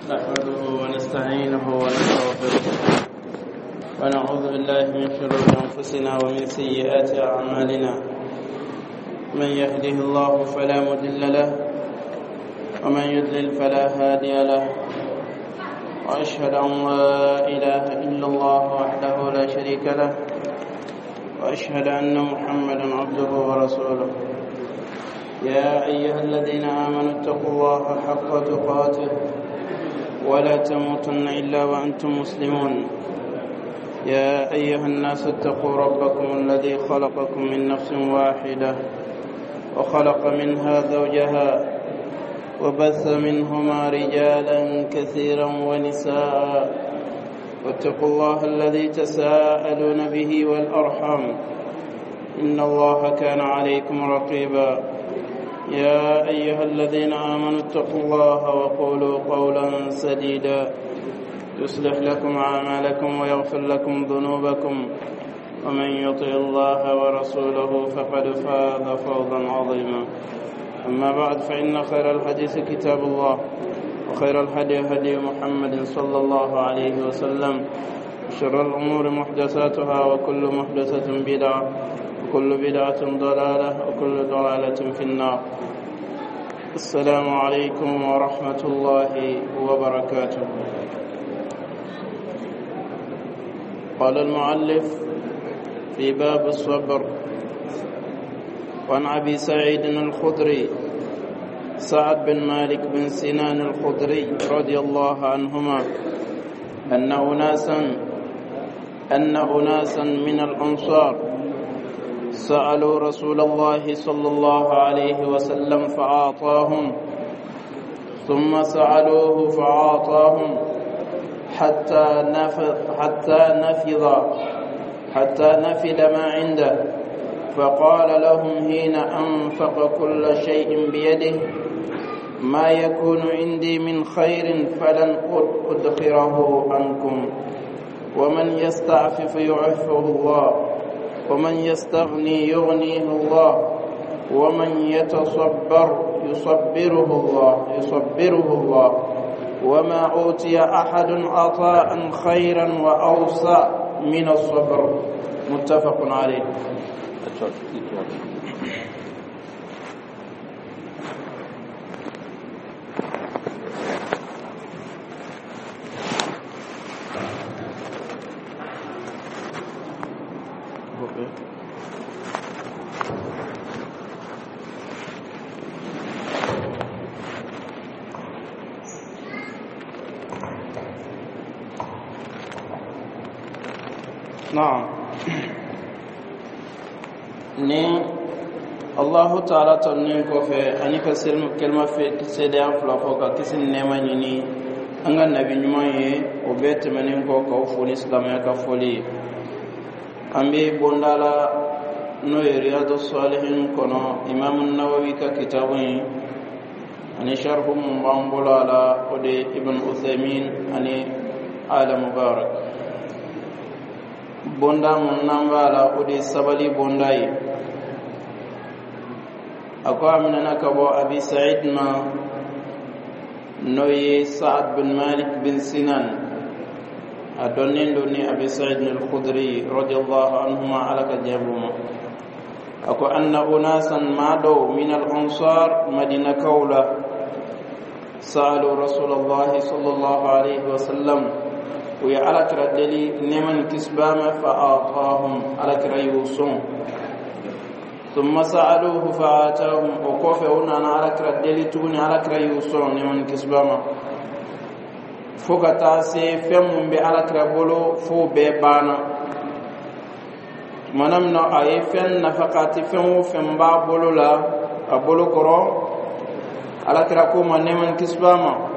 نحمده ونستعينه ونستغفره ونعوذ بالله من شرور أنفسنا ومن سيئات أعمالنا. من يهده الله فلا مضل له ومن يضلل فلا هادي له، وأشهد أن لا إله إلا الله وحده لا شريك له، وأشهد أن محمدا عبده ورسوله. يا أيها الذين آمنوا اتقوا الله حق تقاته ولا تموتن إلا وأنتم مسلمون. يا أيها الناس اتقوا ربكم الذي خلقكم من نفس واحدة وخلق منها زوجها وبث منهما رجالا كثيرا ونساء، واتقوا الله الذي تساءلون به والأرحام إن الله كان عليكم رقيبا. يا أيها الذين آمنوا اتقوا الله وقولوا قولا سديدا يصلح لكم أعمالكم ويغفر لكم ذنوبكم، ومن يطع الله ورسوله فقد فاز فوزا عظيما. أما بعد، فإن خير الحديث كتاب الله، وخير الهدي هدي محمد صلى الله عليه وسلم، وشر الأمور محدثاتها، وكل محدثة بدعة، وكل بدعة ضلالة، وكل ضلالة في النار. السلام عليكم ورحمة الله وبركاته. قال المؤلف في باب الصبر: وعن أبي سعيد الخدري سعد بن مالك بن سنان الخدري رضي الله عنهما أن أناسا من الأنصار سألوا رسول الله صلى الله عليه وسلم فأعطاهم، ثم سألوه فأعطاهم حتى نفذ ما عنده، فقال لهم حين أنفق كل شيء بيده: ما يكون عندي من خير فلن أدخره عنكم، ومن يستعفف يعفه الله، ومن يستغني يغنيه الله، ومن يتصبر يصبره الله، وما أوتي أحد عطاء خيرا وأوسع من الصبر. متفق عليه. نعم. ni Allahu ta'ala tonnin ko fe ani ka selma kelma fe sede afla fo ka kisin nema nyini anga nabi nyuma ye o bet manen ko ka foni islam ya ka foli ambe bondala no riyadus salihin kono imam an-nawawi ka kitabun ani sharhu mambula ala ode ibn uthaymin ani ala mubarak bonda mun nambala ode sabali bondai akwa minana kabo abi sa'id ma noye sa'ad bin malik bin sinan adonendo ni abi sa'id al-khudri radiyallahu anhuma alaka jabuma akwa anna unasan mado min al-ansar madina kaula sa'alu rasulullah sallallahu alayhi wa sallam ويا على كردلي نمن كسبامه فأعطاهم على كريوسون، ثم سألوه فآتاهم وكوفهن أنا على كردلي توني على كريوسون نمن كسبامه فوقتا سي فم على كربولو فو بيبانا منمنا أي فن نفقات فم بابولو لا أبولو كرو على كركوما نمن كسبامه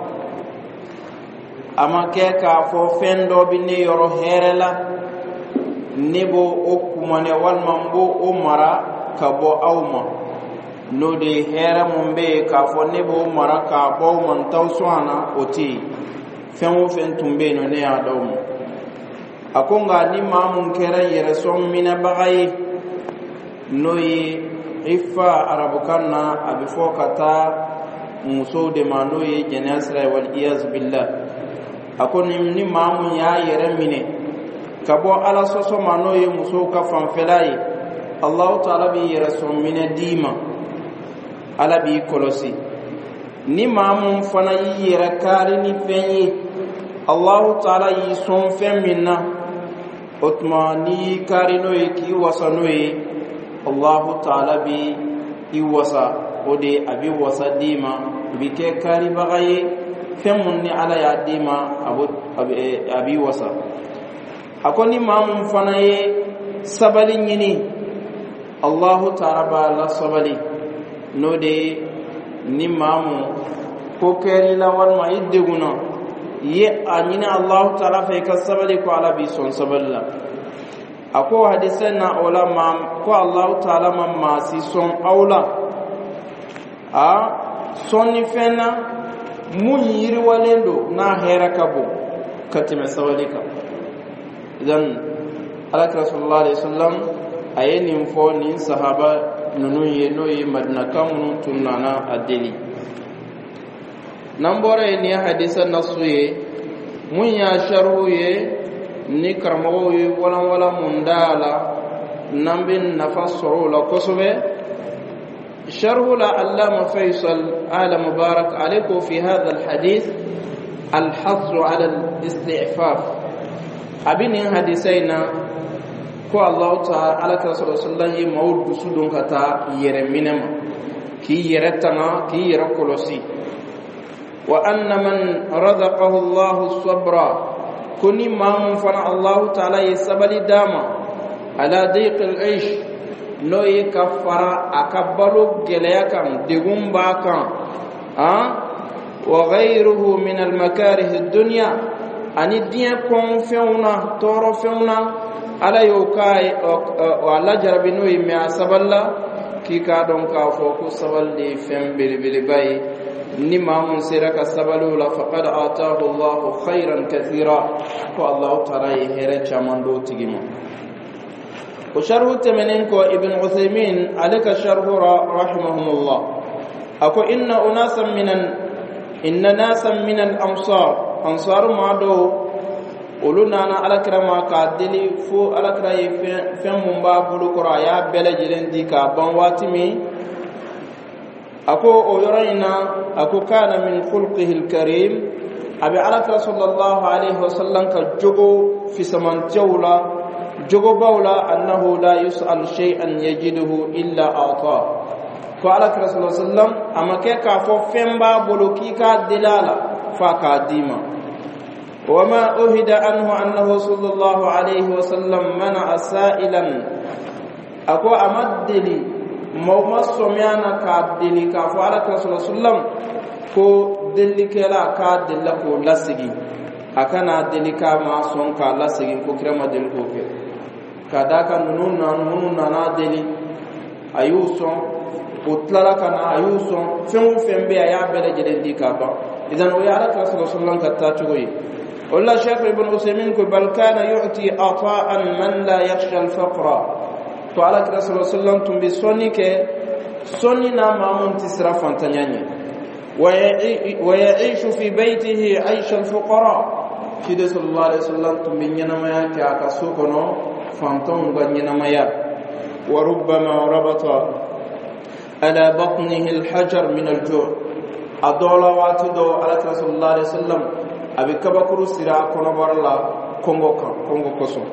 ama ke ka fo fendo bi ne yoro herela nebo okumane walman bo o mara ka bo awma no de hera mumbe ka fo nebo mara ka bo man tawswana oti fenwo fen tumbe no ne adom akonga ni mamun kera yere som mina bagay no yi ifa arabukanna abifo kata muso de mano ye janasra wal iyaz billah akoni ni mamu ya yere mine kabo ala soso mano ye muso ka fanfelai Allah ta'ala bi yere so mine dima ala bi kolosi ni mamu fana yere kari ni fenyi Allah ta'ala yi son fen minna otmani kari no ye ki wasano ye Allah ta'ala bi iwasa ode abi wasa dima bi ke kari bagaye femun ni ala ya dima abi wasa akoni mamun fana ye sabali nyini Allah ta'ala ba la sabali no de ni mamu ko keri la wal ma ideguna ye anyina Allah ta'ala fa ka sabali ko ala bi son saballa ako hadisan na ulama ko Allah ta'ala ma si son aula a sonni fenna mun yiri walendo na hera kabo katime sawalika idan alaka sallallahu alaihi wasallam ayeni fo ni sahaba nunu ye no ye madina kamun tunana adeli nambore ni hadisa nasuye mun ya sharu ye ni karmo ye wala mundala nambin nafasuru la kosobe شرح العلامة فيصل آل مبارك عليكم في هذا الحديث الحث على الاستعفاف أبين حديثينا كو الله تعالى على رسول الله صلى الله عليه وسلم مود بسودون كتا يرمينما كي يرتنا كي يركلوسي وأن من رزقه الله الصبر كوني ما منفنا الله تعالى يسبلي داما على ضيق العيش no ye kafara akabalo geleyakan digumba kan wa ghayruhu min al makarih ad dunya ani dia kon feuna toro feuna ala yokai wala jarabino mi asaballa ki ka don ka fo ko saballi fem bil bay ni mamun siraka sabalu la faqad ataahu Allah khairan kathira ko Allah ta'ala here chamando tigimo وشرح تمنينكو ابن عثيمين عليك شرح رحمهم الله أكو إن ناسا من الأنصار أنصار معدو ولنا أنا على كرما كادلي فو على كراي فين مبا بلوكرا يا بلجلين ديكا بانواتمي أكو أيرينا أكو كان من خلقه الكريم أبي على صلى الله عليه وسلم كجو في سمان جولا jogo bawla annahu la yus'al shay'an yajiduhu illa ata ko ala rasul sallam amake ka fo femba boloki ka dilala fa ka dima wama uhida anhu annahu sallallahu alayhi wa sallam mana asailan ako amaddili mawma somyana ka dili ka fo ala rasul sallam ko dilikela ka dilla ko lasigi akana dilika ma son ka lasigi ko krema dil ko ke kadaka nunun na deli ayuson utlara kana ayuson fembe ya bele jeden dikaba idan o ya ala sallallahu katta chugoyi walla shaykh ibn usaymin ko bal kana yu'ti ata'an man la yakhsha al-faqra to ala sallallahu tumbi sonike sonina mamun tisra fantanyanye wa ya'ishu fi baytihi 'aysha al-fuqara fi sallallahu alaihi wasallam tumbi nyana maya ka kasukono فانتم بنينا ميا وربما ربط على بطنه الحجر من الجوع أدولا واتدو على رسول الله عليه وسلم أبي كبكرو سيرا كونبارلا كونغو كوسو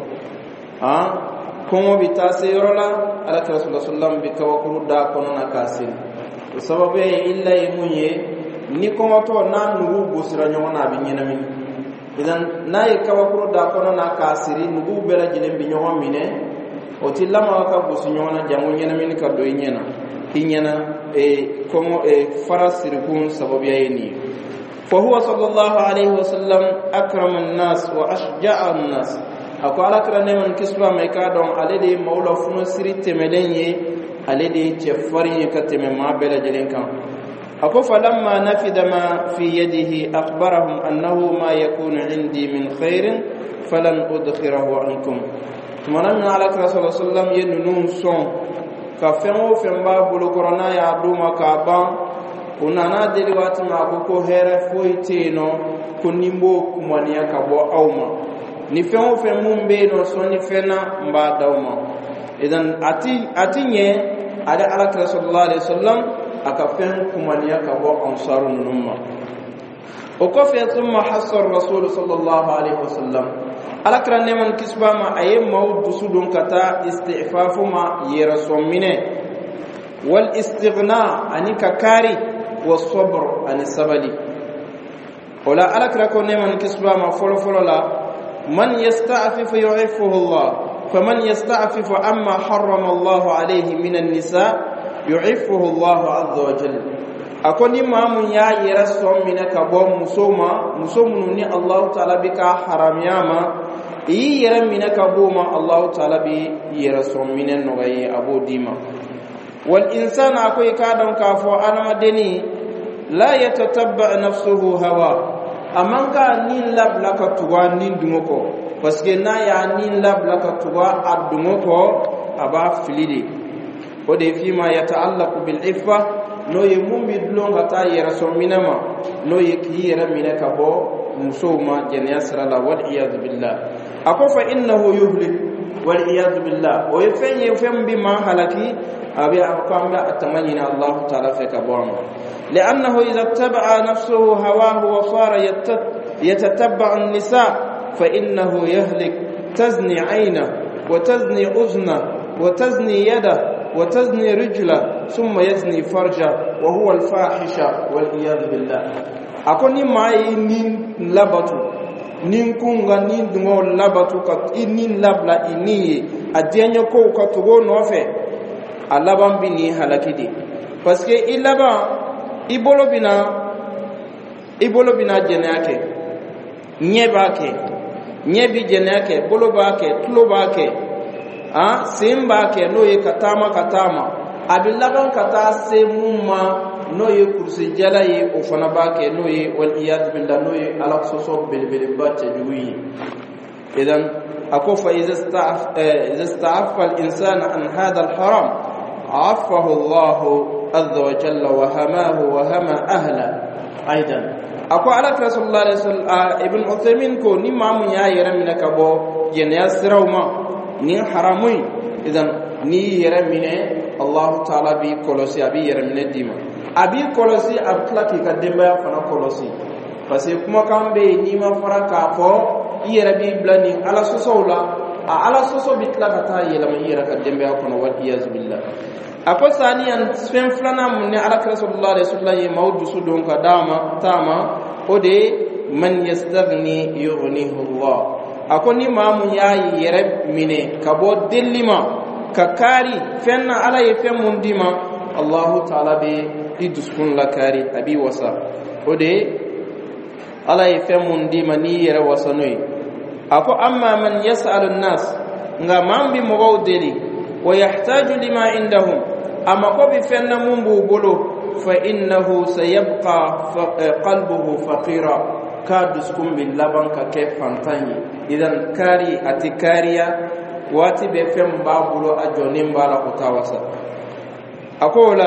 كونغو بتاسيرولا على رسول الله صلى الله عليه وسلم بكبكرو دا كوننا كاسين وسبب إلا يموني نيكونغو تو نانو بوسرا نيونا بنينا مين idan nayi kawakuro da kono na kasiri nugu bela jilen bi nyoho mine o tilama ka busu nyoho na jamu nyena min ka do nyena hinyana komo farasir kun sababu yayni fa huwa sallallahu alayhi wa sallam akraman nas wa ashja'an nas akwala krane man kisba mai ka don alede maula funo siri temelenye alede chefari ka teme ma bela jilen kan أكو فلما نفد ما في يده أخبرهم أنه ما يكون عندي من خير فلن أدخره عنكم ثم نمنا على رسول الله صلى الله عليه وسلم ينون صن كفمو فمبا بلوكرنا يعدوما كابا unana deli wati ma ko here foiteno ko nimbo kumania ka bo awma ni fen fe mumbe no soni fena mba dawma idan atinye ada ala sallallahu alaihi wasallam aka fen kumania ka bo ansarun numma o ko fe thumma hasar rasul sallallahu alaihi wasallam ala kra neman kisbama aye mawdu sudun kata istifafu ma yerasomine wal istighna anika kari والصبر عن السبل ولا ألك نيمان كسبا ما فلو لا من يستعفف يعفه الله فمن يستعفف عما حرم الله عليه من النساء يعفه الله عز وجل أكون إمام يا يرسم منك بوم مسومني الله تعالى بك حرام ياما يرم منك بوم الله تعالى بي يرسم من النغي أبو ديما والإنسان أكوي كادم كافو أنا مدني لا يتتبع نفسه هوا أمانكا نين لاب لك توا نين دموكو بسكنا يا نين لاب لك توا أدموكو أبا فليدي ودي فيما يتعلق بالعفة نو يمون بدلون غتا يرسول منما نو يكي يرمينك بو مسوما جنياسر الله والعياذ بالله أكو فإنه يهلك والعياذ بالله ويفهم بما هلكي أبي أقام أتمنى الله تعالى فيك بوما لأنه إذا اتبع نفسه هواه وصار يتتبع النساء فإنه يهلك تزني عينه وتزني أذنه وتزني يده وتزني رجله ثم يزني فرجه وهو الفاحشة والعياذ بالله أكون ما نين لبطو نين كونغا نين دمو لبطو نين لبلا إني أدينيو كو كتغو نوفي alaban bini halakidi parce que ibolo bina jenake nyebi jenake bolo bake tulo bake simba ke no ye katama abilaban kata semuma no ye kursi jala ye ofana bake no ye wal iyad billah no ye alaqsoso bil batte juwi idan akofa iza sta'afa al insana an hada al haram عفه الله عز وجل وهماه وهما أهله أيضا أقول على رسول الله صلى الله ابن عثيمين كو نمام يا يرمنا كبو جنياس روما ني حرامي إذن ني يرمنا الله تعالى بي كولوسي أبي يرمنا ديما أبي كولوسي أبتلك كدما فنا كولوسي فسيكما كان بي نيما فرا كافو يربي بلاني على سوسولا على سوسو بتلك يلما يرك دما فنا والعياذ بالله ako saniyan fen flana mun ne ala sallallahu alaihi wasallam mawdu sudun ka tama ode man yastaghni yughnihu Allah ako ni mamu yayi yere mine kabo dellima kakari fenna ala ye fen mun dima Allah ta'ala be iduskun la kari abi wasa ode ala ye fen mun dima ni yere wasanoi ako amma man yas'alu an-nas nga mambi mo deli ويحتاج لما عندهم أما قبل فإن منبو بلو فإنه سيبقى قلبه فقيرا كادسكم باللبن كيف فانتاني إذن كاري أتكاريا واتي بفهم بابلو أجونين بالا قطاوسا أقول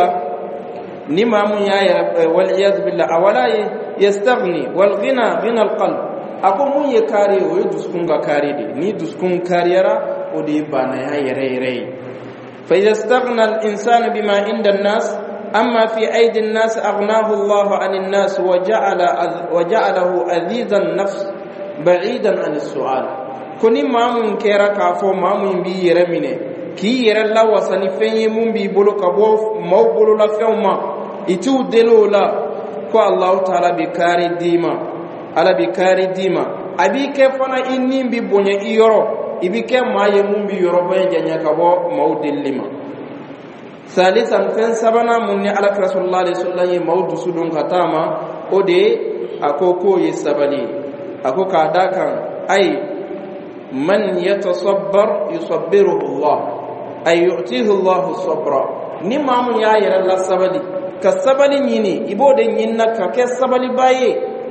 نمام يا والعياذ بالله أولا يستغني والغنى غنى القلب أقول من يكاري ويدسكم كاري دي ني دسكم كاريرا ودي بانا يري فإذا استغنى الإنسان بما عند الناس أما في أيدي الناس أغناه الله عن الناس وجعله أذيذ النفس بعيدا عن السؤال كوني مامون كيرا كافو مامون بي يرميني كي يرى الله وسني فين يمون بي بلو كبو مو بلو لفيوما إتو دلو لا كو الله تعالى بكاري ديما على بكاري ديما أبي كيفنا إني ببني إيرو ibike maye mumbi yoroba janya kabo maudillima salisan fen sabana munni ala rasulullah sallallahu alaihi maudu sudun katama ode akoko yesabali akoka dakan ay man yatasabbar yusabbiruhu Allah ay yu'tihi Allah sabra ni mamu ya yara la sabali kasabali nyini ibode nyinna ka kesabali baye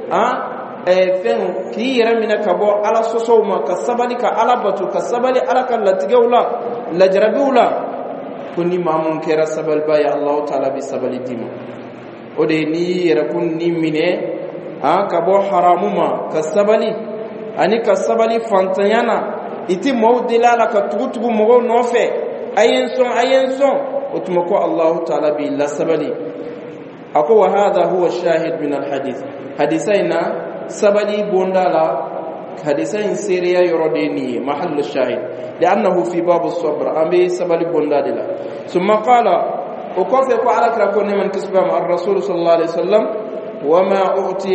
fen ki yara mina kabo ala sosoma kasabali ka ala batu kasabali ala kan latigawla lajrabiula kuni mamun kera sabal baye Allah taala bi sabali dima ode ni yarakun ni mine ka bo haramuma ka sabali ani ka sabali fantanyana iti mawdilala ka tugutugu mogo nofe ayen son otumako Allah ta'ala bi la sabali ako wa hadha huwa shahid min al hadith hadisaina sabali bondala hadisain siriya yorodeni mahall shahid li'annahu fi bab as-sabr ambi sabali bondadila thumma qala وكيف على كركون من كسب الرسول صلى الله عليه وسلم وما أعطي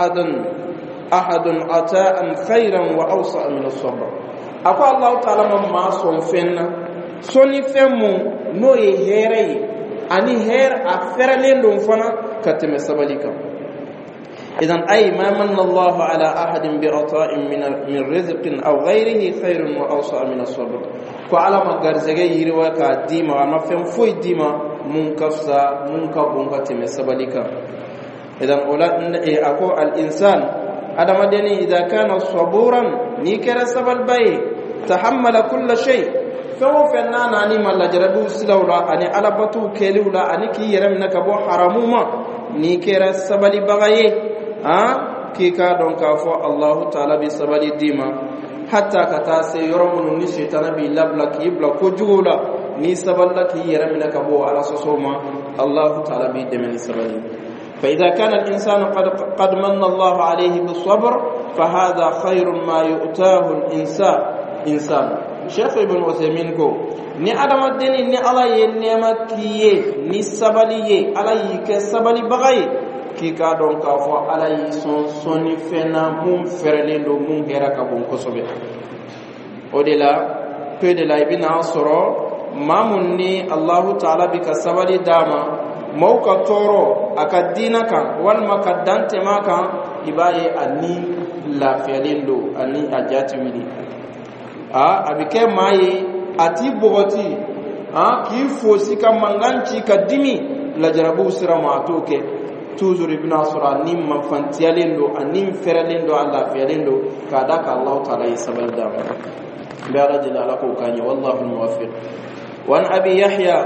أحد عطاء خيرا وأوسع من الصبر أقول الله تعالى ما صنفنا صنفنا نو يهري أني هير أفرلين دون فنا كتم سبليك إذن أي ما من الله على أحد بعطاء من رزق أو غيره خير وأوسع من الصبر وعلى ما غرزغي يروا كديما وما فهم فوي ديما منكفسا منكبون كتم سبليك إذن أولا أكو الإنسان هذا مدني إذا كان صبورا نيكر سبل باي تحمل كل شيء فهو فنانا أني ما لجربو سلولا أني على بطو كيلولا أني كي يرمنا كبو حرموما نيكر سبل باي كيكا دون كافو الله تعالى بسبل ديما حتى كتاسي يرمون نشيطان بلابلك يبلا كجولا ني سبلك يرمنا كبو على سوسوما الله تعالى بيدمن سبل فإذا كان الإنسان قد من الله عليه بالصبر فهذا خير ما يؤتاه الإنسان شيخ ابن عثيمين ko ni adama deni ni ala ye nema kiye ni sabaliye ala yi ke sabali bagay ki ka don ka fo ala yi soni fena mum ferelendo mum hera ka bon kosobe odela pe de la ibn asro mamun ni Allah ta'ala bi ka sabali dama mauka toro akadina kan wal makadante maka ibaye ani lafiyalendo ani ajati wili abike mai ati bogoti ki fosi ka manganci kadimi la jarabu sira ma toke tuzur ibn asra nim manfantiyalendo anim feralendo alla fiyalendo kada ka Allah ta'ala yasbal da bi rajul ala ko kanya wallahu muwaffiq wa an abi yahya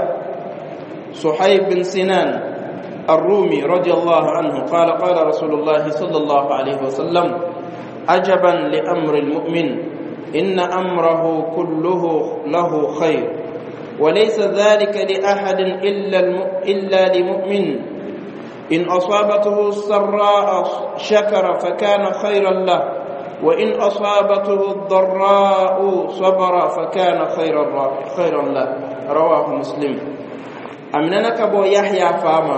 صحيب بن سنان الرومي رضي الله عنه قال قال رسول الله صلى الله عليه وسلم عجبا لأمر المؤمن إن أمره كله له خير وليس ذلك لأحد إلا لمؤمن إن أصابته السراء شكر فكان خيرا له وإن أصابته الضراء صبر فكان خيرا له رواه مسلم أمننا كبو يحيى فاما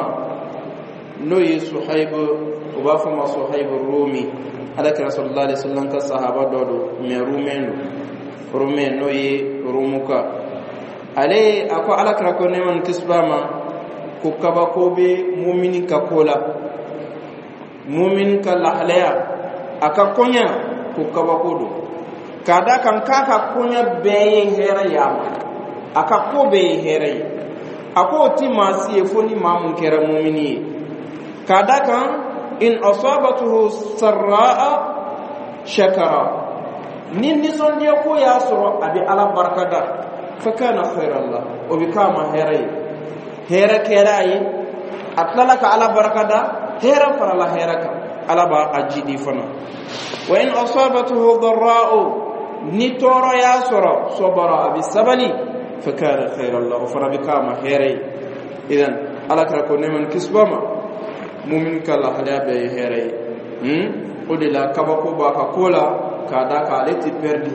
نوي صحيب وبافما صحيب الرومي هذا رسول الله صلى الله عليه وسلم كصحابة دودو من رومين نوي روموكا علي أكو على كراكوني من كسباما كوكابا كوبي مؤمن كاكولا مؤمن كاللحليا أكا كونيا كوكابا كودو كادا كان كاكا كونيا بي هيرا ياما أكا كوبي هيرا ako ti masiye foni mamun kera mu'mini kadakan in asabatuhu sarraa shakara nin nison dia ko ya soro abi ala barakada fakana khairan la o bikama hera kerai atlaka ala barakada hera farala heraka ala ba ajidi fana wa in asabatuhu dharraa ni toro ya soro sobara abi sabali فكان خير الله وفربكما هيري اذن على كركو نمن كسبما مؤمن كلا حدا بي هيري ودلا كبكو باكا كولا كادا كالتي بردي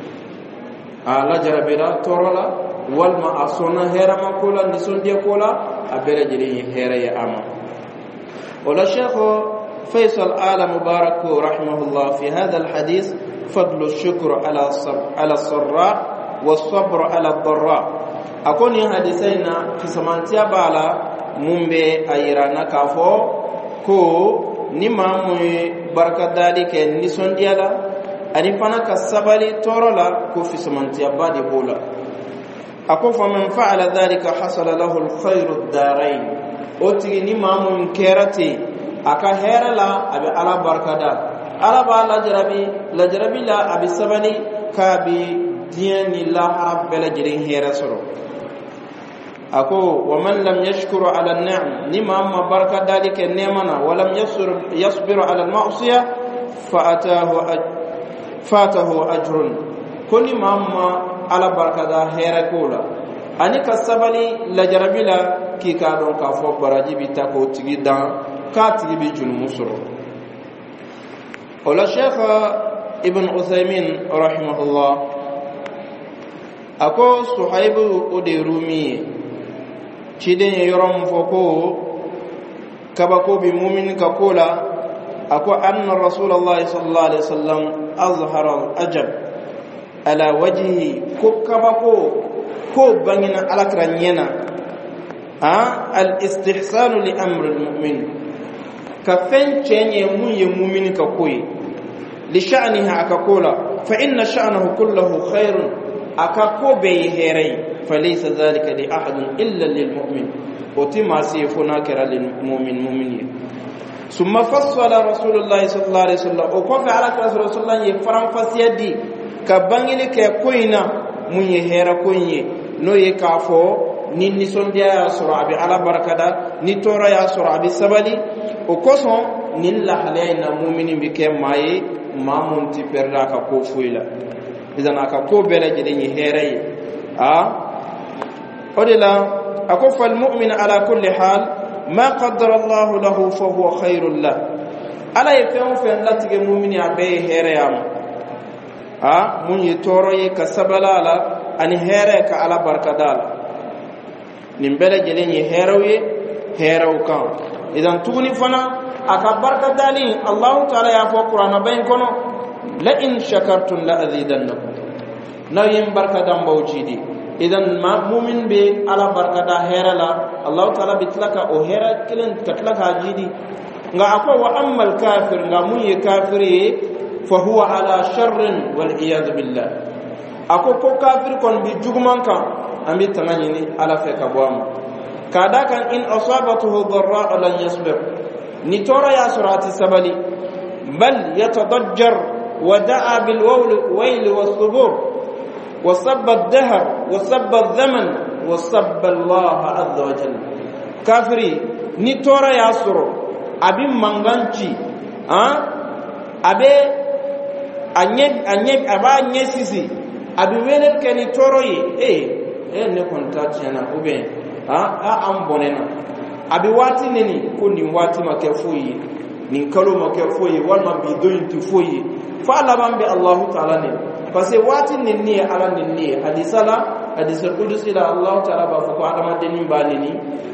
ala jarabira torola walma asona hera ma kola nison dia kola abere jeri hera ya ama wala shaykh faisal ala mubarak rahimahullah fi hadha alhadith fadlu ash-shukr ala sarra والصبر على الضراء akoni hadisaina kisamantia bala mumbe ayirana kafo ko ni mamu barakadali ke ni sondiala ani fana kasabali torola ko fisamantia badi bola ako fa man fa'ala dhalika hasala lahu alkhayr ad-darain oti ni mamu kerati aka herala abi ala barakada ala ba la jarabi la abi sabali kabi dien ni la harab bela jirin hera soro ako wa man lam yashkuru ala an-ni'am nima amma barka dalika ni'mana wa lam yasbiru ala al-ma'siyah fatahu ajrun kuni mamma ala barka da hera kola ani kasabali la jarabila ki ka don ka fo baraji bi ta ko tigi dan ka tigi bi jun musro wala sheikh ibn Uthaymin rahimahullah ako Suhaibu ode Rumi chiden yorom foko kabako bi mu'min ka kola ako anna rasulullah sallallahu alaihi wasallam azhara al-ajab ala wajhi ko kabako ko bangina alakranyena al-istihsan li amri al-mu'min ka fencenye mun ye mu'min ka koyi li sha'niha akakola fa inna sha'nahu kulluhu khairun akako be herai falaysa dhalika li ahadin illa lil mu'min otima sifuna kira lil mu'min summa fassala rasulullah sallallahu alaihi wasallam o ko fa ala rasulullah ye faram fasiyadi ka bangini ke koina mun ye hera koinye no ye kafo ni sondia ya sura bi ala barakada ni tora ya sura bi sabali o koson ni la halaina mu'minin bi ke maye mamun ti perda ka ko fuila idan aka ko bele jide ni herai odila akofal mu'min ala kulli hal ma qaddara Allah lahu fa huwa khairul la ala yefem fen latige mu'mini abe herayam mun yitoro ye kasabala ala ani here ka ala barkadal nimbele jide ni herawi heraw kan idan tuguni fana aka barkadali Allah ta'ala ya fa Qur'an bayin kono la in shakartum la azidannakum nawim barkadan bawjidi idan ma mu'min be ala barkada herala Allah ta'ala bitlaka o hera kilen katlaka jidi nga akwa wa ammal kafir nga mun ye kafiri fa huwa ala sharrin wal iyad billah ako ko kafir kon bi jugman kan ambi tanani ni ala fe ka boam kada kan in asabatuhu dharra lan yasbir ni tora ya surati sabali bal yatadajjar wa da'a bil wayl was-subur wa sabba ad-dahr wa sabba az-zaman wa sabba Allah azza wa jalla kafiri ni tora ya suro abin manganci abe anye aba nyesisi abi welet kani toroye ne kontat yana ube am bonena abi wati neni ko ni wati makefuyi ni kalo makefuyi wal bidoyin tufuyi fa la bambe Allah ta'ala ne parce wati neni ala neni hadisul qudusi la Allah ta'ala ba ko adama deni banini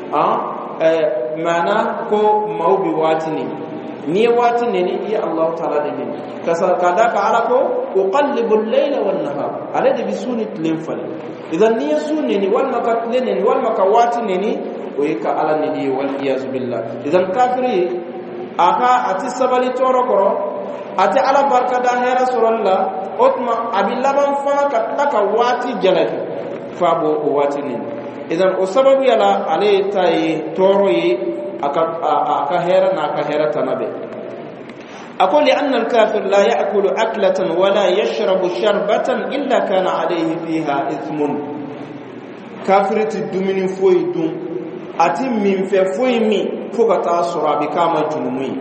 mana ko maubi wati ni wati neni ya Allah ta'ala deni kada ka ala ko uqallibu al-layla wan-nahar alladhi bisuni tlifali idan ni sunni wal makatleni wal makawati neni ويك على النبي والعياذ بالله اذا كافري اكا اتي سبالي توركو اتي على بركه ده رسول الله اوتما ابي لبن فاك لك واتي جلد فابو واتني اذا السبب يلا عليه تاي توروي اكا هيرا ناكا هيرا تنبي اقول لان الكافر لا ياكل اكله ولا يشرب شربه الا كان عليه فيها اثم كافرتي دومين فوي دوم ati min fe foi mi fogata surabi kama junumi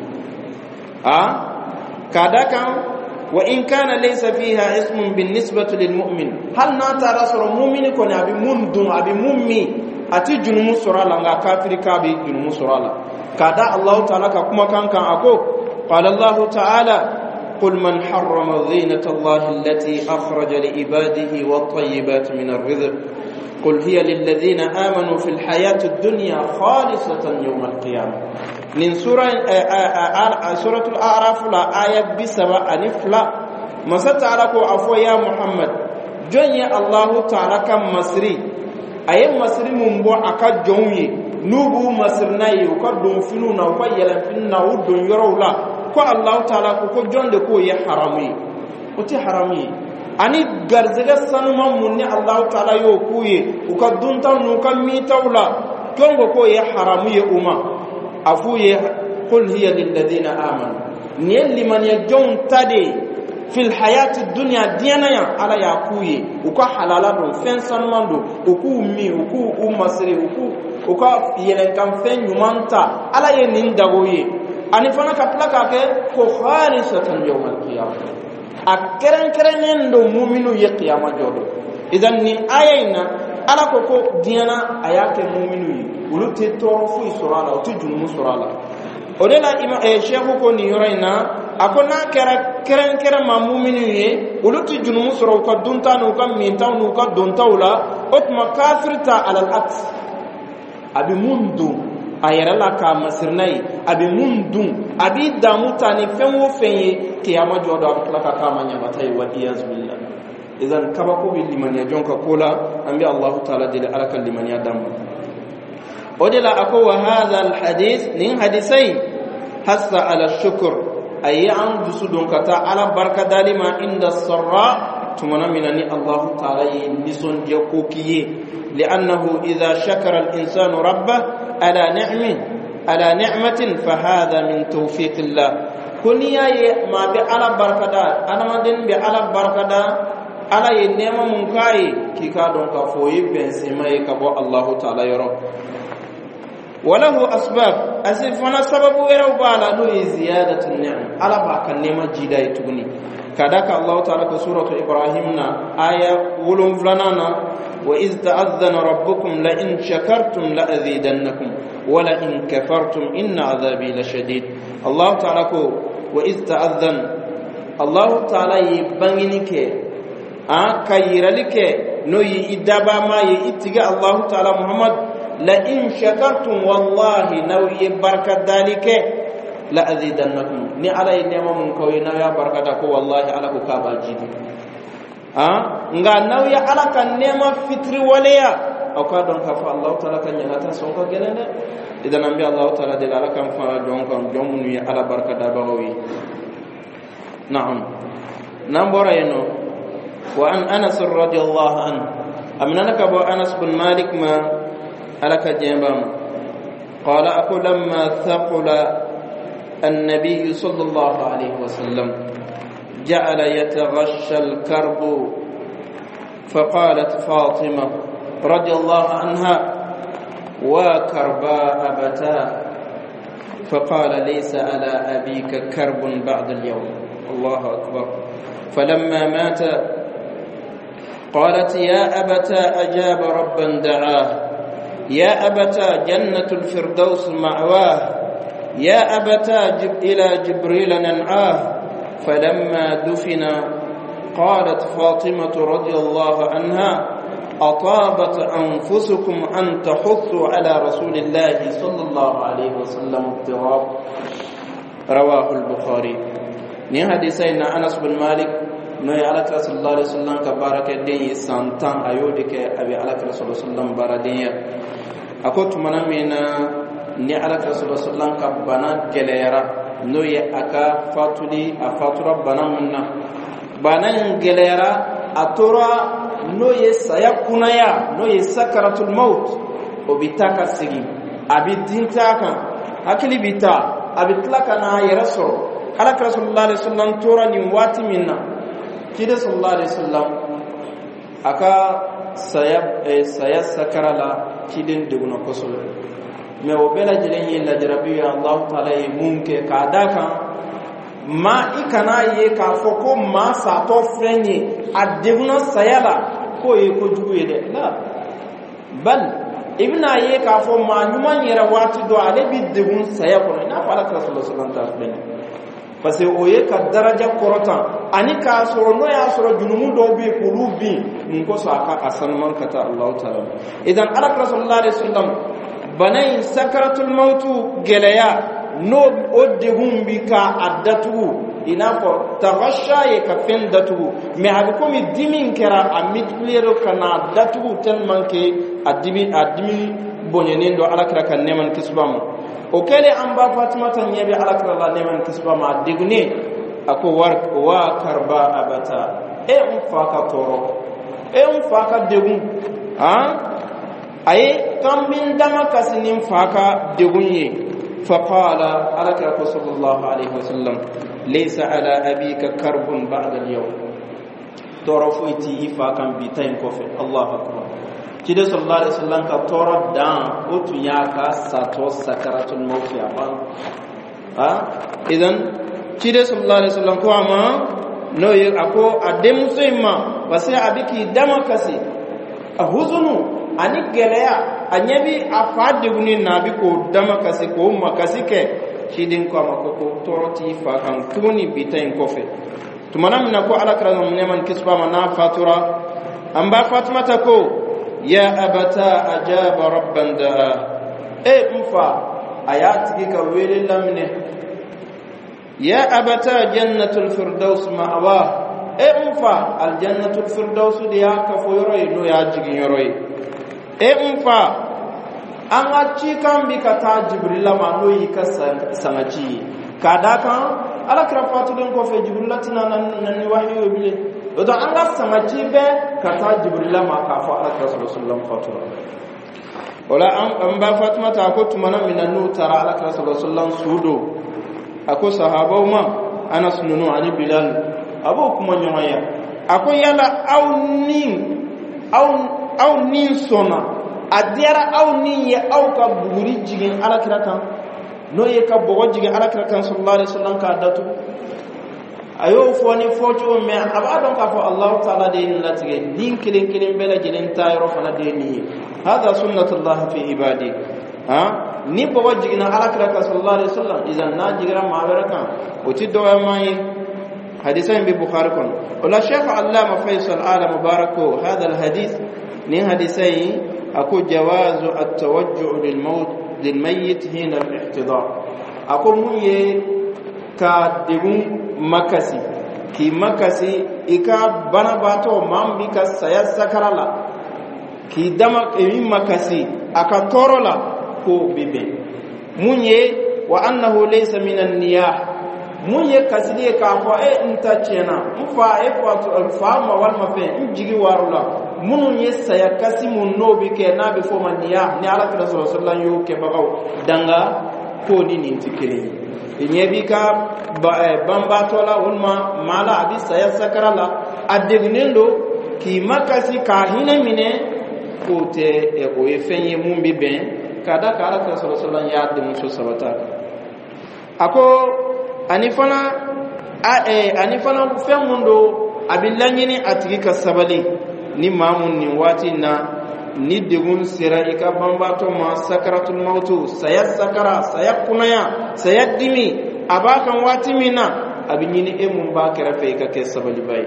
kadaka wa in kana laysa fiha ismun bin nisbati lil mu'min hal na tara sura mu'min ko na bi mundum abi mummi ati junumu surala nga kafiri ka bi junumu surala kada Allah ta'ala ka kuma kankan ako qala Allah ta'ala قل من حرم زينة الله التي أخرج لعباده والطيبات من الرزق قل هي للذين آمنوا في الحياة الدنيا خالصة يوم القيامة من سورة الأعراف لا آية بسبع أنفلا ما ستعلقوا عفو يا محمد جنيا الله تعالى كم مصري أي مصري منبوع أكاد جوني نوبو مصرنا يقدم فينا ويلا فينا ودون يرولا ko Allah ta'ala ko jonde ko ya harami ko ti harami ani garzega sanuma munni Allah ta'ala yo kuye ko kadunta no kam mi tawla jongo ko ya harami ya umma afuye qul hiya lil ladina amanu ni liman ya jon tade fil hayati dunya diana ala ya kuye uko halala do fen sanmando uku mi uku umasire uko yelen kan fen nyumanta ala ye nin dagoye ani fana kaplaka ke ko khalisatan yawmal qiyamah akeren ndo mu'minu ye qiyamah jodo idan ni ayina ala ko diana ayake mu'minu yi ulute to fu surala o tujunu surala odela ima sheikhu ko ni yorina akona keren ma mu'minu ye uluti junumu soro ko dunta no ko minta no ko donta wala otma kafirta ala al-aks abi mundu ayera la ka masirnai abi mundu abi damuta ni fenwo fenye kiyama jodo abtla ka kama nyama tay wa iyaz billah idan kabako bi liman ya jonka kola ambi allah taala dile alaka liman ya dam odela ako wa hadha al-hadith nin hadisai hasa ala shukr ay an dusudun kata ala barka dalima inda sarra tumana minani allah taala yison je kokiye li'annahu idha shakara al-insanu rabbah ala ni'matin fa hadha min tawfiqillah kuniya ye ma bi ala barkada anamadin bi ala barkada ala ye nema mun kai ki ka don ka foyi ben semai ka bo allah taala yoro وله أسباب أسفنا سبب ويربالا له زيادة النعم على باك النعمة جدا تغني كذاك الله تعالى في سورة إبراهيم آية ولم فلاننا وإذ تأذن ربكم لئن شكرتم لأزيدنكم ولئن كفرتم إن عذابي لشديد الله تعالى وإذ تأذن الله تعالى يبنيك كيرلك نوي إدابا ما يتجا الله تعالى محمد لئن شكرتم والله نوي بركة ذلك لأزيدنكم ني على نعمة من كوينا يا بركة والله على كابا جدي nga nawi ala kan nema fitri waliya o ka don ka fa Allah taala kan yana ta son ko gelene idan ambi Allah taala de ala kan fa don kan jomun wi ala barka da bawi na'am nambora yeno wa an Anas radhiyallahu anhu amnana ka bo Anas bin Malik ma ala ka jembam qala aku lamma thaqula النبي صلى الله عليه وسلم جعل يتغشى الكرب فقالت فاطمة رضي الله عنها وكرباء أبتاه فقال ليس على أبيك كرب بعد اليوم الله أكبر فلما مات قالت يا أبتا أجاب ربا دعاه يا أبتا جنة الفردوس معواه يا أبتا إلى جبريل ننعاه فلما دفن قالت فاطمة رضي الله عنها أطابت أنفسكم أن تحثوا على رسول الله صلى الله عليه وسلم التراب رواه البخاري ني حديثنا أنس بن مالك نوي على رسول الله صلى الله عليه وسلم كبارك الدين سانتان أيودك أبي على رسول الله صلى الله عليه وسلم باردية أكوت منامنا ni ala rasulullah sallallahu alaihi wasallam ka bana gelera no ye aka fatuli afatura bana munna bana gelera atora no ye saya kunaya no ye sakaratul maut obitaka sigi abidintaka akili bita abitlaka na ya rasul ala rasulullah sallallahu alaihi wasallam tora ni wati minna kide sallallahu alaihi wasallam aka saya sakarala kidin duguna kosul me o bela jelen la jarabi Allah taala e munke kadaka ma ikana ye ka foko ma sa to frenye adeguna sayala ko ye ko juguye de la bal ibna ye ka fo ma nyuma nyera wati do ale bi degun sayako na fala rasulullah sallallahu alaihi wasallam parce que o ye ka daraja korota ani ka soro no ya soro junumu do be kulubi mun ko so aka asanman kata Allah taala idan ala rasulullah sallallahu alaihi wasallam banay sakaratul mautu gelaya no oddehum bika addatu inafo taghasha ye ka fendatu me habiko mi dimin kera amitulero kana addatu tel manke adimi bonyenendo alakra kan neman kisbam o kele amba fatima tan yebe alakra la neman kisbam adigune ako wa karba abata e on faka toro e on faka degun ay kambin dama kasinin faka degunye faqala alaka sallallahu alaihi wasallam laysa ala abika karbun ba'da al-yawm toro foyti ifa kan bitain ko fe Allahu akbar kide sallallahu alaihi wasallam ka toro dan otu yaka sato sakaratul maut ya ba idan kide sallallahu alaihi wasallam ko ama no ye ako adem sema wase abiki dama kasi ahuzunu ani geleya anyabi afade guni nabi ko dama kasi ko makasi ke kidin ko makoko toroti fa kan tuni bitain ko fe tumana mina ko alakra mun man kisba mana fatura amba fatima ta ko ya abata ajaba rabban daa mfa ayati ka wele lamne ya abata jannatul firdaus ma'wa mfa al jannatul firdaus dia ka fo yoro no ya jigin yoro mfa anga chikambi kata jibril ma no yi ka sanachi kadaka alakra fatu den ko fe jibril tina nan wahyi bile do anga sanachi be kata jibril ma ka fa alakra sallallahu fatu wala an ba fatima ta ko tumana minanu tara alakra sallallahu sudo ako sahaba ma anas nunu ali bilal abo kuma nyaya ako yala aw nin sona adiara aw nin ya aw ka buguri jigin alakra kan no ye ka bogo jigin alakra kan sallallahu alaihi wasallam ka datu ayo foni foto me abadon ka fa Allah taala de latige din kilin bela jinin tayro fana de ni hada sunnatullah fi ibadi ni bogo jigin alakra kan sallallahu alaihi wasallam idan na jigira mabaraka oti do mai hadisan bi bukhari kon wala shaykh allama faisal ala mubarako hada alhadith ni hadisai ako jawazu at-tawajju' lil mayyit hina al-ihtidar ako munye ka degun makasi ki makasi ika bana bato mambi ka saya sakarala ki dama emi makasi aka torola ko bibe munye wa annahu laysa minan niyah munye kasidi ka fa inta chena mfa fa ma wal mafe injigi warula munun yesaya kasi mun nobi ke nabi fo maniya ni ala rasul sallallahu alaihi ke bagaw danga ko ni ni tikiri inyebi ka bamba tola ulma mala abi saya sakarala adegnendo ki makasi ka hina mine ko te e o efenye mumbi ben kada ka ala rasul sallallahu alaihi ya de muso sabata ako anifana femundo abillanyini atigi kasabali ni mamun ni wati na ni degun sira ika bambato ma sakaratul mautu sayat sakara sayat kunaya sayat dimi abakan wati mina abinyini emun ba karafe ka ke sabali bai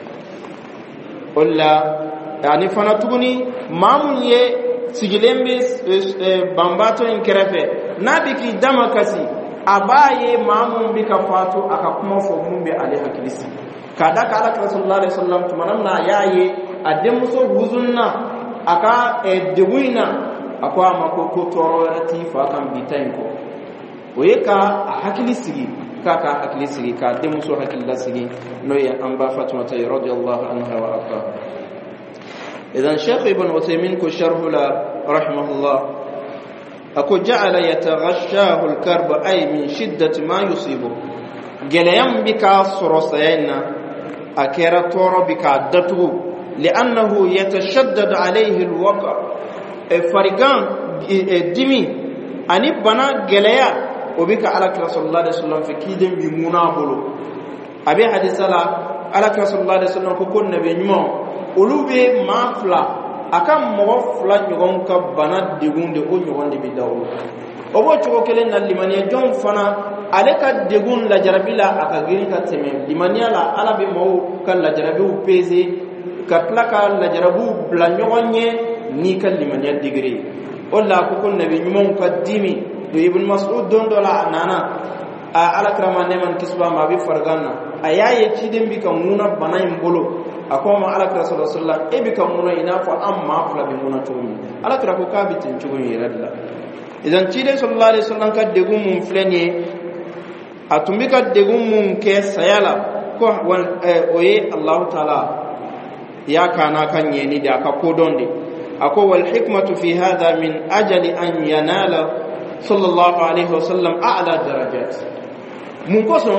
walla anifana tuguni mamun ye sigilembe bambato in karafe nabiki dama kasi abaye mamun bika fatu aka kuma fo mumbe ali hakilisi kada kala sallallahu alaihi wasallam tumanamna yaye adem so huzunna aka debuina akwa makoko toro rati fa kan bitain ko oyeka hakilisi kaka hakilisi ka dem so hakilisi no ya amba fatima tay radiyallahu anha wa arda idan shaykh ibn utaymin ko sharh la rahimahullah ako ja'ala yataghashahu al-karb ay min shiddati ma yusibu gelayam bika surosayna akera toro bika datu li'annahu yatashaddad alayhi al-waqa farigan dimi ani bana gelaya obika ala sallallahu alaihi wasallam fi kidem bi munabulu abi hadisala ala sallallahu alaihi wasallam ko kon nabi nyimo ulube mafla akam mo fla nyogon ka bana degunde o nyogon de bidawo obo choko kelen na limaniya jon fana aleka degun la jarabila aka giri ka teme limaniya la ala be mo kan la jarabu pese katlaka la jarabu bla nyogonye ni kan limaniya digri walla ko kon nabi nyumon ka dimi do ibn mas'ud don dola nana ala krama neman kisba ma bi farganna ayaye cidem bi kan muna banayin bolo akoma ala kra sallallahu e bi kan muna ina fa amma fula bi muna to mi ala kra ko ka bi tin chugo yiradla idan cide sallallahu alaihi wasallam ka degum mun flenye atumika degum mun ke sayala ko oye allah taala ya kana kan yeni da ka kodonde ako wal hikmatu fi hadha min ajali an yanala sallallahu alaihi wasallam a'la darajat mun koso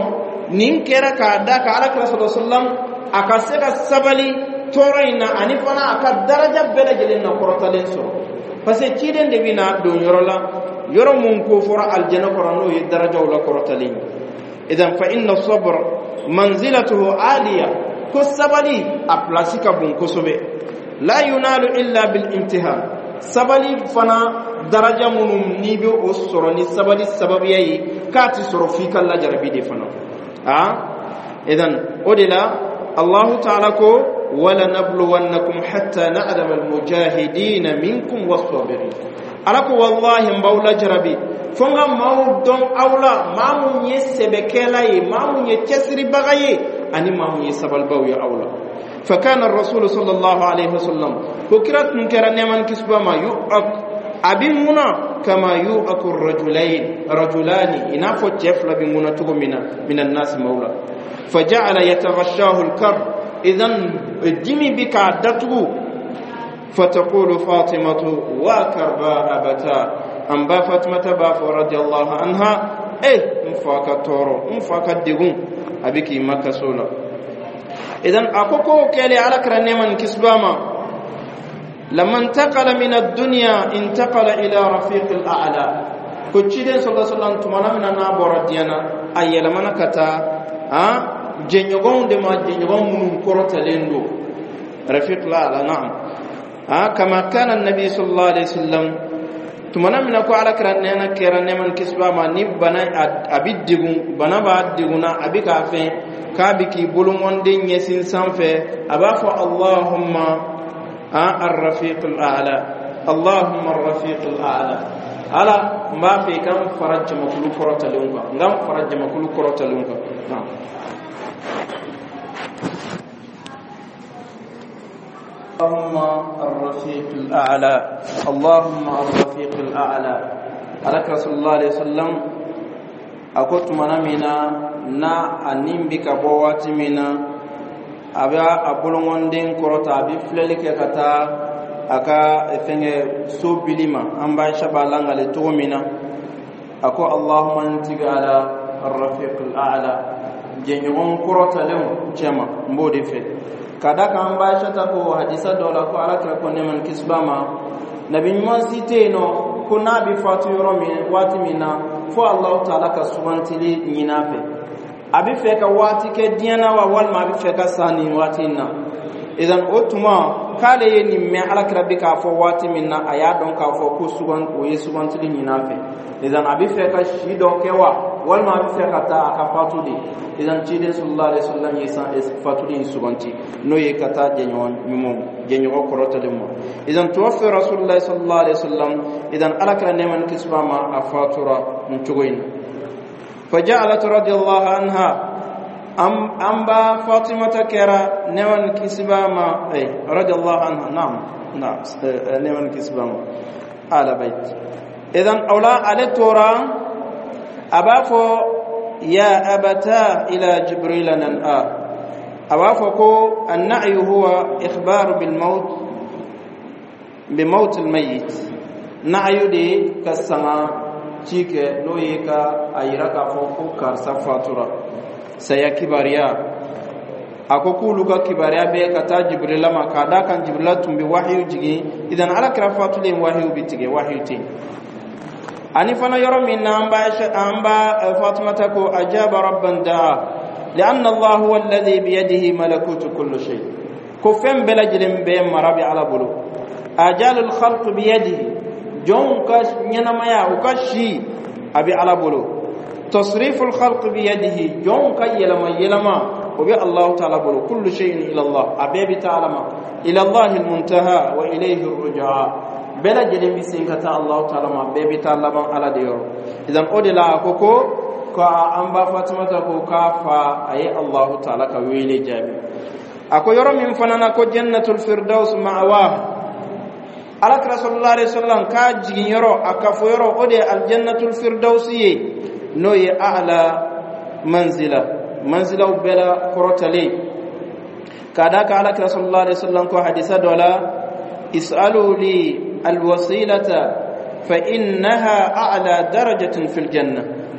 nin kera ka da ka ala sallallahu alaihi wasallam aka seka sabali toraina ani fana aka daraja bela jelen na korotalen so parce que kiden de bina do yorola yoro mun ko fora aljanna korano yi daraja wala korotalen idan fa inna sabr manzilatuhu aliya ko sabali a plasika bun kosobe la yunalu illa bil imtihan sabali fana daraja munum nibe o soro ni sabali sababu yayi kati soro fi kala jarabi de fana idan odila Allah ta'ala ko wala nabluwannakum hatta na'lam al mujahidin minkum was-sabirin alako wallahi mbawla jarabi fonga mawdon awla mamun yesebe kelaye mamun ye kesri bagaye ani mamun yesabal baw ya awla فكان الرسول صلى الله عليه وسلم فكرت من كرن من كسبا ما يؤك أبين منا كما يؤك رجلان إنافو جفل بمنا تقو من الناس مولا فجعل يتغشاه الكرب إذن الدمي بك عدته فتقول فاطمة وكربا أبتا أنبا فاطمة بافو رضي الله عنها مفاكا تورو مفاكا ديغون أبيكي مكة سولا إذن أكوكو كالي على كرنيمان كسباما لما انتقل من الدنيا انتقل إلى رفيق الأعلى كتشيدين صلى الله عليه وسلم تمانا من نابورا ديانا أي لما نكتا جنيغون دما جنيغون من كرة لندو رفيق الأعلى نعم كما كان النبي صلى الله عليه وسلم تمانا من أكو على كرنيمان كسباما نيب بنا أبيد ديغون بنا بعد ديغونا أبيك عفين كابكي بولون دين يسين سانفه أبافو اللهم الرفيق الأعلى اللهم الرفيق الأعلى على ما في كم فرج مكلو كرة لونك نعم فرج مكلو كرة لونك نعم اللهم الرفيق الأعلى اللهم الرفيق الأعلى على رسول الله عليه وسلم أقول منامنا na animbi ka bo wati mina aba abulongondin korota bi flele ke kata aka efenge so bilima amba shabalanga le to mina ako allahumma antiga ala arrafiq al'a jenyon korota le chema mbode fe kada ka amba shata ko hadisa dola ko alakra ko neman kisbama nabi mon site no ko nabi fatu yoromi wati mina fo allah ta'ala ka subantili nyinafe abi feka wati ke diana wa wal ma bi feka sani wati na idan otuma kale yeni me alakra bi ka fo wati minna aya don ka fo ko suban o yesuban tili nyinafe idan abi feka shido kewa wal ma bi feka ta aka fatudi idan cide sallallahu alaihi wasallam yesa fatudi subanti no ye kata jenyon mimo jenyo ko rotale mo idan tuwaffi rasulullah sallallahu alaihi wasallam idan alakra neman kisbama afatura ntugoyin فجعلت رضي الله عنها أنبا فاطمة كرا نوان كسباما رضي الله عنها نعم نوان كسباما آل بيت إذن أولا على التورا أبافو يا أبتا إلى جبريل ننآ أبافو النعي هو إخبار بموت الميت نعي دي كالسماء cike no yeka ayira ka fo ko karsa fatura saya kibariya akokulu ka kibariya be kata jibril ma kada kan jibril tumbi wahyu jigi idan ala kra fatule wahyu bitige wahyu tin ani fana yoro min amba fatima ko ajaba rabban daa لأن الله هو الذي بيده ملكوت كل شيء كفن بلا جلم بين مرابي على بلو أجال الخلق بيده جون كاش نينمايا وكاشي ابي على بولو تصريف الخلق بيده جون كاي يلما وبي الله تعالى بولو كل شيء الى الله ابي تعالى الى الله المنتهى واليه الرجعاء بلا جلم سينكتا الله تعالى ما بي تعالى على ديور اذا اودلا كوكو كا امبا فاطمه كو كافا اي الله تعالى كويلي جابي اكو يرو من فنانا كو جنة الفردوس معواه alak rasulullah sallallahu ka jigin yoro akafo yoro ode aljannatul firdausi no ye a'la manzila bela korotale kada ka alak rasulullah sallallahu ko hadisa dola isalu li alwasilata fa innaha a'la darajatin fil janna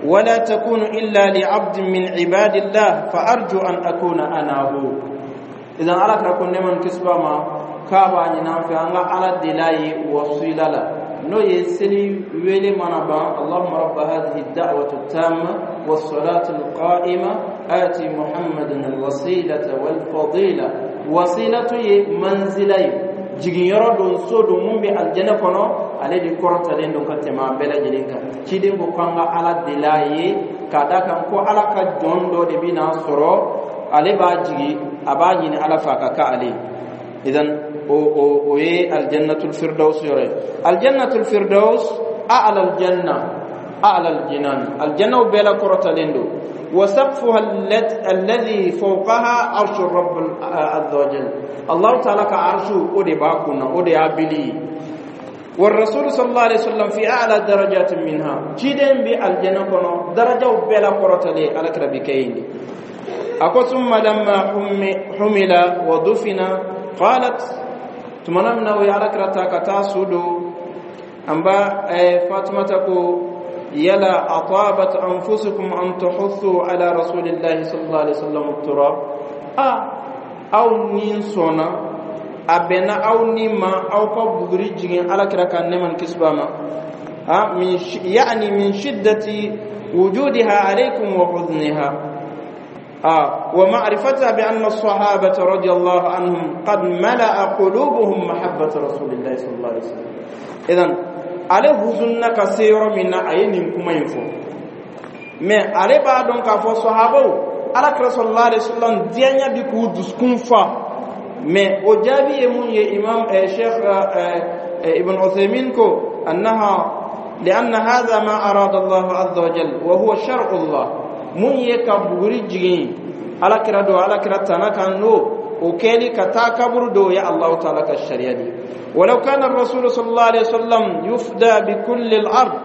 ولا تكون إلا لعبد من عباد الله فأرجو أن أكون أنا هو. إذا على كركون نمن كسبا ما كابا ينافع على الدلاء وصيلة نو يسلي ويلي منبا اللهم رب هذه الدعوة التامة والصلاة القائمة آتي محمد الوسيلة والفضيلة وسيلة منزلي jigin yoro don so do mumbe aljanna kono ale di korta den do katema bela jilinka ciden ko kanga ala delaye kada kan ko ala ka jondo de bina soro ale ba jigi abani ni ala faka ka ale idan o ye aljannatul firdaus yore aljannatul firdaus a'la aljinan aljanna bela korta den do وسقفها الذي فوقها عرش الرب عز وجل الله تعالى كعرشه ودي باكونا ودي ابلي والرسول صلى الله عليه وسلم في اعلى درجات منها جيدن بالجنه كنو درجه بلا قرتلي على كربكين اكو ثم لما حمل ودفن قالت تمنمنا ويا كرتا كتاسودو امبا فاطمه تكو يلا أطابت أنفسكم أن تحثوا على رسول الله صلى الله عليه وسلم التراب أو نينسونا أبنا أو نيما أو كبغري جين على كركان نمن كسباما يعني من شدة وجودها عليكم وحزنها ومعرفتها بأن الصحابة رضي الله عنهم قد ملأ قلوبهم محبة رسول الله صلى الله عليه وسلم. إذن ale huzunna ka seyoro minna ayeni kuma info me ale ba don ka fo sahabo ala sallallahu alaihi wasallam dianya bi ku duskun fa me o jabi e mun ye imam sheikh ibn Uthaymin ko annaha لأن هذا ما أراد الله عز وجل وهو شرع الله من يكبر جين على كردو على كرتنا كانوا وكيلي كتاكبر دو يا الله تعالى كالشريعة دي. ولو كان الرسول صلى الله عليه وسلم يفدى بكل الأرض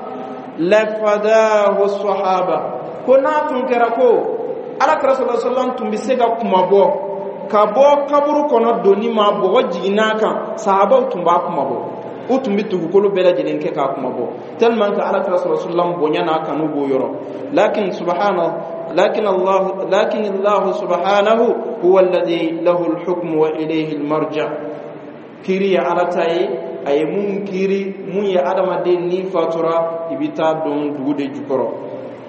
لفداه الصحابة كنا تنكركو على كرسول صلى الله عليه وسلم تنبسيغا كمابو كابو كبرو كنا دوني ما بو جيناكا صحابة تنبا كمابو utumbitu kulu bela jilinke ka kuma bo telman ka ala rasulullah bonyana kanu bo yoro lakin Allah subhanahu huwa alladhi lahu alhukm wa ilayhi almarja kiri ala tay ay mun kiri mun ya adama de ni fatura ibita don dugude jukoro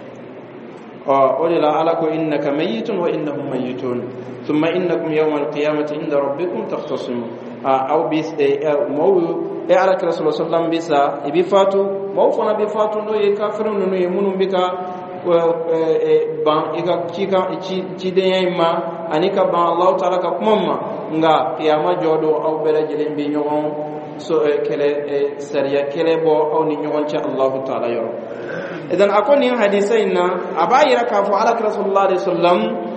ولله علىكم إنك ميت وإنهم ميتون ثم إنكم يوم القيامة عند ربكم تختصمون أو بيس مو على رسول الله صلى الله عليه وسلم بيسا يبيفاتو مو فنا بيفاتو نو يكافرون نو يمنون بكا ban ika chika chidenya ma anika ban Allah taala ka kumma nga kiyama jodo aw bela jelen bi nyogon so kele sariya kele bo aw ni nyogon ci Allah taala yoro idan akoni hadisaina abayira ka fu ala rasulullah sallam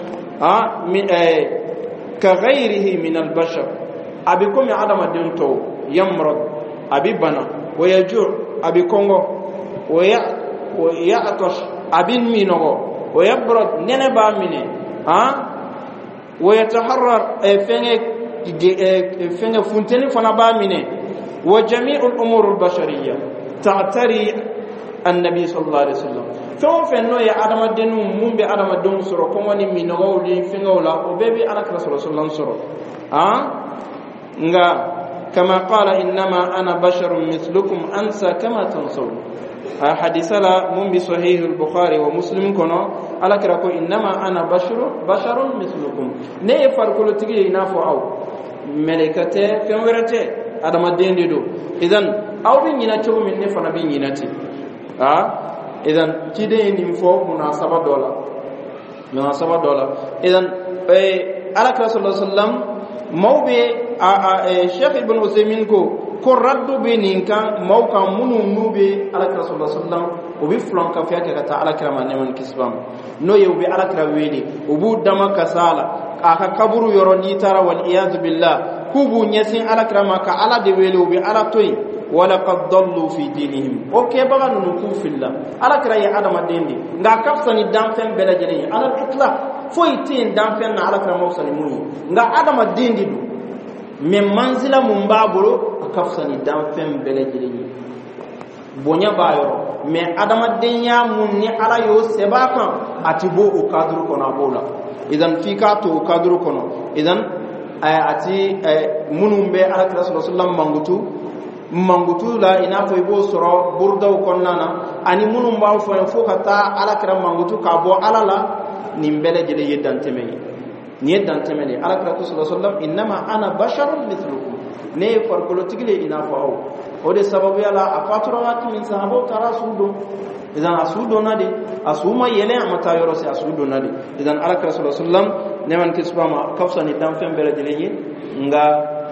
ka ghayrihi min al-bashar abikum adama dinto yamrad abibana wayajur abikongo ويعطش أبين مينه ويبرد ننبا منه ويتحرر فنه فنتني فنبا منه وجميع الأمور البشرية تعتري النبي صلى الله عليه وسلم فنو يا آدم الدين من بي آدم الدين سرو كماني مينه ولي فنه ولا وبيبي على رسول الله صلى الله عليه وسلم كما قال إنما أنا بشر مثلكم أنسى كما تنسون حديث لا من بصحيح البخاري ومسلم كنا على كراكو إنما أنا بشر مثلكم ني فرقلو تيجي نافو أو ملكته فمرته أدم الدين دو إذن أو بين يناتو من نفنا بين يناتي إذن تيجي نفو مناسبة $1 إذن على كرا صلى الله عليه وسلم موبي شيخ ابن عثيمين ko raddu be ninka mawka munu nube alakira sallallahu alaihi wasallam obi flan ka fiya ka ta alakira manne man kisbam no ye obi alakira weli obu dama kasala aka kaburu yoro ni tara wal iyaz billah kubu nyasin alakira maka ala de weli obi ala toy wala qad dallu fi dinihim okay baga nu ku fillah alakira ya adama dendi nga kafsani damfen bela jeni ala itlaq foitin damfen na alakira mawsani muni nga adama dendi du men manzila mun baburo kafsani dan fem bele jeli bonya bayo mais adamadenya mun ni ala yo seba kan atibo o cadre kono abola idan fika to cadre kono idan ati munumbe ala rasulullah mangutu la ina fo ibo soro burdaw konnana ani munum baw fo kata ala kira mangutu ka bo ala la nimbele jele yeddanteme ni yeddanteme ala kira rasulullah inma ana basharun mithlukum ne farkolo tigile ina fo aw o de sababu yala afatura min sahabo tarasudo idan asudo nade asuma yele amata yoro se asudo nade idan ala kira rasulullah ne man kisbama kafsani dan fembele jele nga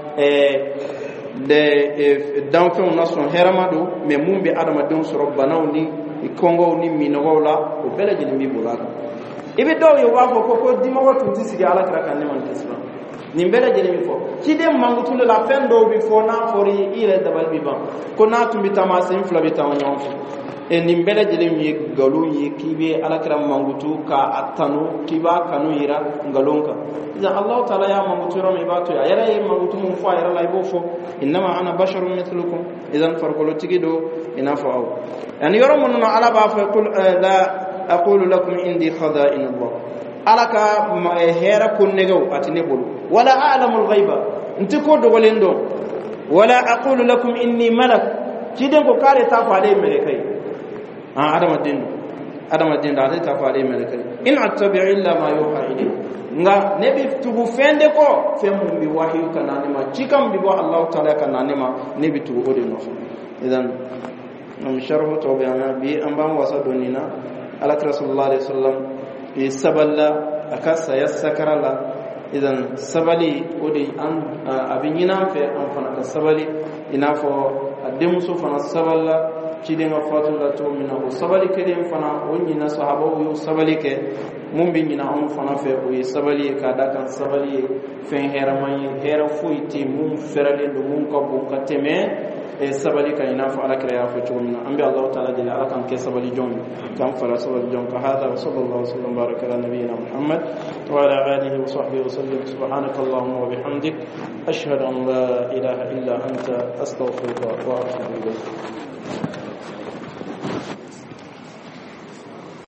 de danfɛnw na sɔn hɛrɛma don mais mun bɛ adamadenw sɔrɔ banaw ni kɔngɔw ni minɔgɔw la o bɛɛ lajɛlen b'i bolo a kan i bɛ dɔw ye u b'a fɔ ko dimɔgɔ tun tɛ sigi ala kira kan ne man tɛ siran nin bɛɛ lajɛlen bɛ fɔ ciden mankutule la fɛn dɔw bɛ fɔ n'a fɔra i yɛrɛ dabali bɛ ban ko n'a tun bɛ taama sen fila bɛ taama ɲɔgɔn fɛ nin bɛɛ lajɛlen ye nkalon ye k'i bɛ ala kira mankutu k'a tanu k'i b'a kanu yira nkalon kan idan Allahu taala y'a mankutu yɔrɔ min i b'a to yen a yɛrɛ ye mankutu min fɔ a yɛrɛ la i b'o fɔ innama ana basharun mithlukum idan farkolotigi do i n'a fɔ aw ani yɔrɔ minnu na ala b'a fɔ qul la aqulu lakum indi khaza'in Allah ala ka hɛrɛ ko nɛgɛw a tɛ ne bolo wala a'lamu al-ghaiba n tɛ ko dogolen dɔn wala aqulu lakum inni malak ciden ko k'ale t'a fɔ ale ye mɛlɛkɛ ye adamaden da ta fare mai kai in attabi'u illa ma yuha ilayhi nga ne bi tugu fende ko fe mun bi wahyu kana ne ma cikam bi bo Allah taala kana ne ma ne bi tugu ode no idan nam sharhu tawbi'ana bi an ban wasa donina ala rasulullah alaihi wasallam bi saballa akasa yasakarala idan sabali ode an abin yana fe an fana ka sabali ina fo ademuso fana saballa ciden fatu la to mina o sabali keden fana o nyina sahaba o sabali ke mun bi nyina on fana fe o sabali ka da kan sabali fen hera man hera fuiti mun ferale do mun ko bon ka teme e sabali ka ina fa ala kira ya futu mina ambi Allah taala jalla ala kan ke sabali jon kan fara sabali jon ka hada wa sallallahu alaihi wasallam baraka ala nabiyina muhammad wa ala alihi wa sahbihi wa sallam subhanakallahumma wa bihamdik ashhadu an la ilaha illa anta astaghfiruka wa atubu ilayk